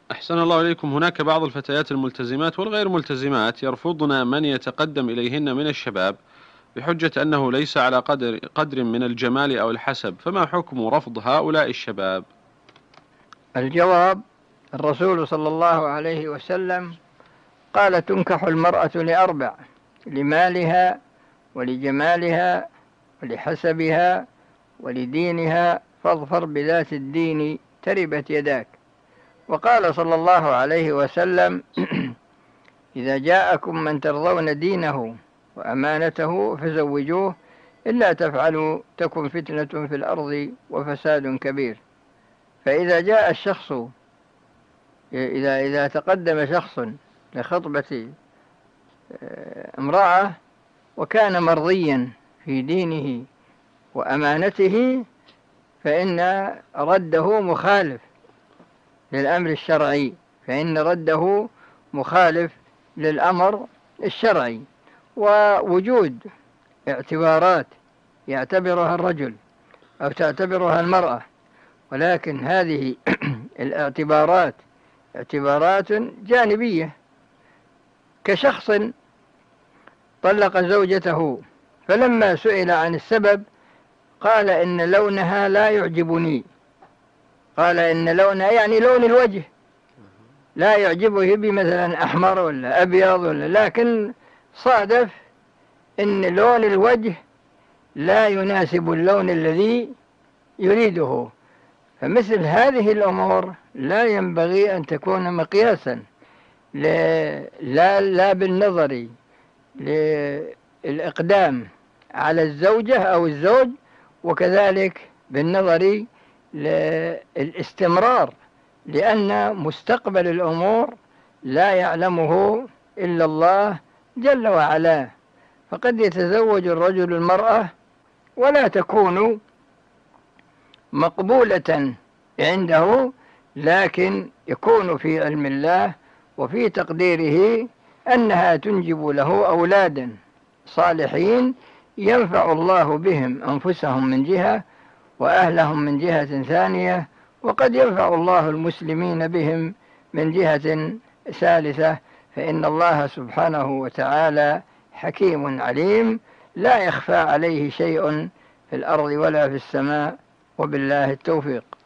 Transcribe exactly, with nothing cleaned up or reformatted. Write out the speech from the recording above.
أحسن الله إليكم. هناك بعض الفتيات الملتزمات والغير ملتزمات يرفضن من يتقدم إليهن من الشباب بحجة أنه ليس على قدر قدر من الجمال أو الحسب، فما حكم رفض هؤلاء الشباب؟ الجواب: الرسول صلى الله عليه وسلم قال: تنكح المرأة لأربع: لمالها، ولجمالها، ولحسبها، ولدينها، فاظفر بذات الدين تربت يداك. وقال صلى الله عليه وسلم: إذا جاءكم من ترضون دينه وأمانته فزوجوه، إلا تفعلوا تكن فتنة في الأرض وفساد كبير. فإذا جاء الشخص إذا إذا تقدم شخص لخطبة امرأة وكان مرضيا في دينه وأمانته، فإن رده مخالف للأمر الشرعي، فإن رده مخالف للأمر الشرعي. ووجود اعتبارات يعتبرها الرجل أو تعتبرها المرأة، ولكن هذه الاعتبارات اعتبارات جانبية، كشخص طلق زوجته فلما سئل عن السبب قال: إن لونها لا يعجبني. قال إن لونها يعني لون الوجه لا يعجبه، بمثلا أحمر ولا أبيض ولا، لكن صادف إن لون الوجه لا يناسب اللون الذي يريده. فمثل هذه الأمور لا ينبغي أن تكون مقياسا لا لا بالنظر للإقدام على الزوجة أو الزوج، وكذلك بالنظر للاستمرار، لأن مستقبل الأمور لا يعلمه إلا الله جل وعلا. فقد يتزوج الرجل المرأة ولا تكون مقبولة عنده، لكن يكون في علم الله وفي تقديره أنها تنجب له أولادا صالحين ينفع الله بهم أنفسهم من جهة وأهلهم من جهة ثانية، وقد ينفع الله المسلمين بهم من جهة ثالثة. فإن الله سبحانه وتعالى حكيم عليم، لا يخفى عليه شيء في الأرض ولا في السماء، وبالله التوفيق.